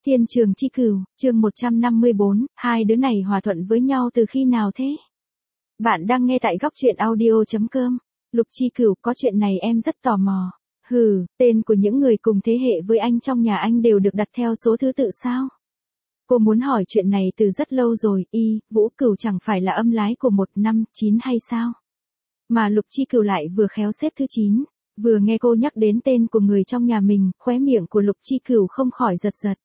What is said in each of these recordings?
Thiên Trường Chi Cửu, chương 154, hai đứa này hòa thuận với nhau từ khi nào thế? Bạn đang nghe tại góc truyện audio.com. Lục Chi Cửu, có chuyện này em rất tò mò. Tên của những người cùng thế hệ với anh trong nhà anh đều được đặt theo số thứ tự sao? Cô muốn hỏi chuyện này từ rất lâu rồi, Vũ Cửu chẳng phải là âm lái của 159 hay sao? Mà Lục Chi Cửu lại vừa khéo xếp thứ 9. Vừa nghe cô nhắc đến tên của người trong nhà mình, khóe miệng của Lục Chi Cửu không khỏi giật giật.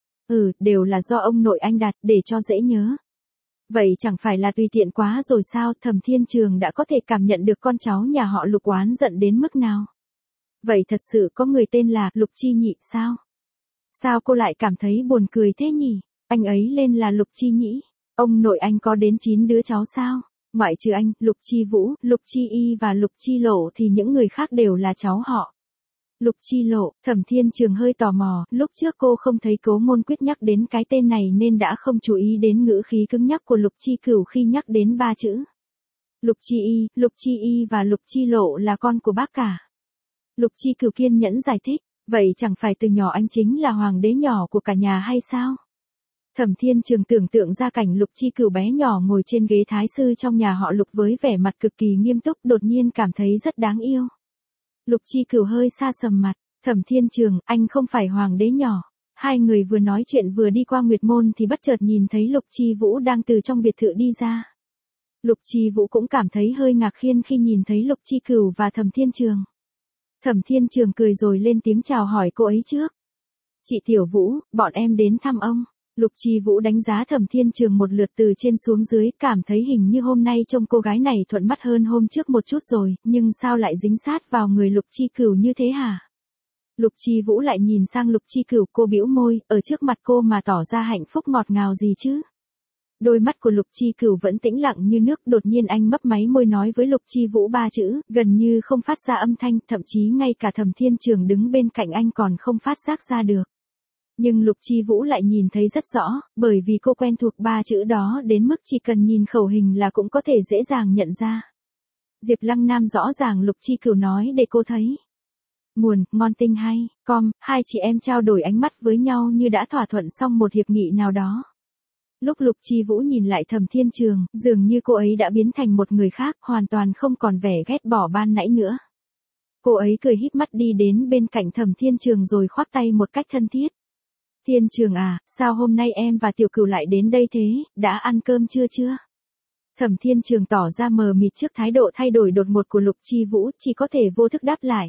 Đều là do ông nội anh đặt để cho dễ nhớ. Vậy chẳng phải là tùy tiện quá rồi sao? Thẩm Thiên Trường đã có thể cảm nhận được con cháu nhà họ Lục oán giận đến mức nào. Vậy thật sự có người tên là Lục Chi Nhị sao? Sao cô lại cảm thấy buồn cười thế nhỉ? Anh ấy lên là Lục Chi Nhĩ. Ông nội anh có đến 9 đứa cháu sao? Ngoại trừ anh, Lục Chi Vũ, Lục Chi Y và Lục Chi Lộ thì những người khác đều là cháu họ. Lục Chi Lộ, Thẩm Thiên Trường hơi tò mò, lúc trước cô không thấy Cố Ngôn Quyết nhắc đến cái tên này nên đã không chú ý đến ngữ khí cứng nhắc của Lục Chi Cửu khi nhắc đến ba chữ. Lục Chi Y và Lục Chi Lộ là con của bác cả. Lục Chi Cửu kiên nhẫn giải thích, vậy chẳng phải từ nhỏ anh chính là hoàng đế nhỏ của cả nhà hay sao? Thẩm Thiên Trường tưởng tượng ra cảnh Lục Chi Cửu bé nhỏ ngồi trên ghế thái sư trong nhà họ Lục với vẻ mặt cực kỳ nghiêm túc, đột nhiên cảm thấy rất đáng yêu. Lục Chi Cửu hơi xa sầm mặt, Thẩm Thiên Trường, anh không phải hoàng đế nhỏ. Hai người vừa nói chuyện vừa đi qua Nguyệt Môn thì bất chợt nhìn thấy Lục Chi Vũ đang từ trong biệt thự đi ra. Lục Chi Vũ cũng cảm thấy hơi ngạc nhiên khi nhìn thấy Lục Chi Cửu và Thẩm Thiên Trường. Thẩm Thiên Trường cười rồi lên tiếng chào hỏi cô ấy trước. Chị Tiểu Vũ, bọn em đến thăm ông. Lục Chi Vũ đánh giá Thẩm Thiên Trường một lượt từ trên xuống dưới, cảm thấy hình như hôm nay trông cô gái này thuận mắt hơn hôm trước một chút rồi, nhưng sao lại dính sát vào người Lục Chi Cửu như thế hả? Lục Chi Vũ lại nhìn sang Lục Chi Cửu, cô bĩu môi, ở trước mặt cô mà tỏ ra hạnh phúc ngọt ngào gì chứ? Đôi mắt của Lục Chi Cửu vẫn tĩnh lặng như nước, đột nhiên anh mấp máy môi nói với Lục Chi Vũ ba chữ, gần như không phát ra âm thanh, thậm chí ngay cả Thẩm Thiên Trường đứng bên cạnh anh còn không phát giác ra được. Nhưng Lục Chi Vũ lại nhìn thấy rất rõ, bởi vì cô quen thuộc ba chữ đó đến mức chỉ cần nhìn khẩu hình là cũng có thể dễ dàng nhận ra. Diệp Lăng Nam rõ ràng Lục Chi Cửu nói để cô thấy. Nguồn, ngon tinh hay, hai chị em trao đổi ánh mắt với nhau như đã thỏa thuận xong một hiệp nghị nào đó. Lúc Lục Chi Vũ nhìn lại Thẩm Thiên Trường, dường như cô ấy đã biến thành một người khác, hoàn toàn không còn vẻ ghét bỏ ban nãy nữa. Cô ấy cười híp mắt đi đến bên cạnh Thẩm Thiên Trường rồi khoác tay một cách thân thiết. Thiên Trường à, sao hôm nay em và Tiểu Cửu lại đến đây thế, đã ăn cơm chưa? Thẩm Thiên Trường tỏ ra mờ mịt trước thái độ thay đổi đột ngột của Lục Chi Vũ, chỉ có thể vô thức đáp lại.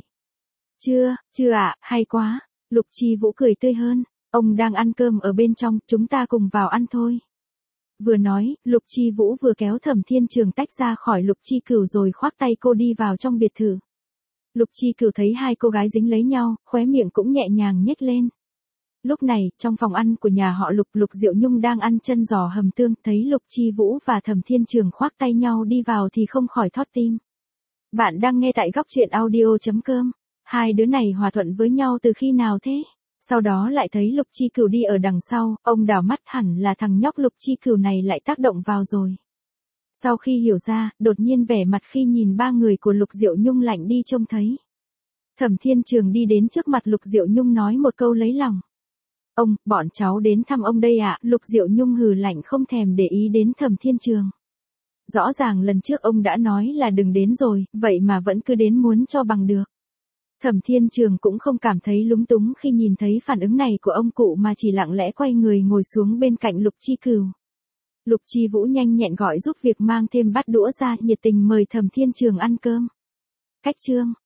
Chưa ạ, hay quá. Lục Chi Vũ cười tươi hơn, ông đang ăn cơm ở bên trong, chúng ta cùng vào ăn thôi. Vừa nói, Lục Chi Vũ vừa kéo Thẩm Thiên Trường tách ra khỏi Lục Chi Cửu rồi khoác tay cô đi vào trong biệt thự. Lục Chi Cửu thấy hai cô gái dính lấy nhau, khóe miệng cũng nhẹ nhàng nhếch lên. Lúc này, trong phòng ăn của nhà họ Lục, Lục Diệu Nhung đang ăn chân giò hầm tương, thấy Lục Chi Vũ và Thẩm Thiên Trường khoác tay nhau đi vào thì không khỏi thót tim. Bạn đang nghe tại góc truyện audio.com. Hai đứa này hòa thuận với nhau từ khi nào thế? Sau đó lại thấy Lục Chi Cửu đi ở đằng sau, ông đảo mắt hẳn là thằng nhóc Lục Chi Cửu này lại tác động vào rồi. Sau khi hiểu ra, đột nhiên vẻ mặt khi nhìn ba người của Lục Diệu Nhung lạnh đi trông thấy. Thẩm Thiên Trường đi đến trước mặt Lục Diệu Nhung nói một câu lấy lòng. Bọn cháu đến thăm ông đây ạ. Lục Diệu Nhung hừ lạnh không thèm để ý đến Thẩm Thiên Trường. Rõ ràng lần trước ông đã nói là đừng đến rồi, vậy mà vẫn cứ đến muốn cho bằng được. Thẩm Thiên Trường cũng không cảm thấy lúng túng khi nhìn thấy phản ứng này của ông cụ mà chỉ lặng lẽ quay người ngồi xuống bên cạnh Lục Chi Cửu. Lục Chi Vũ nhanh nhẹn gọi giúp việc mang thêm bát đũa ra, nhiệt tình mời Thẩm Thiên Trường ăn cơm. Cách chương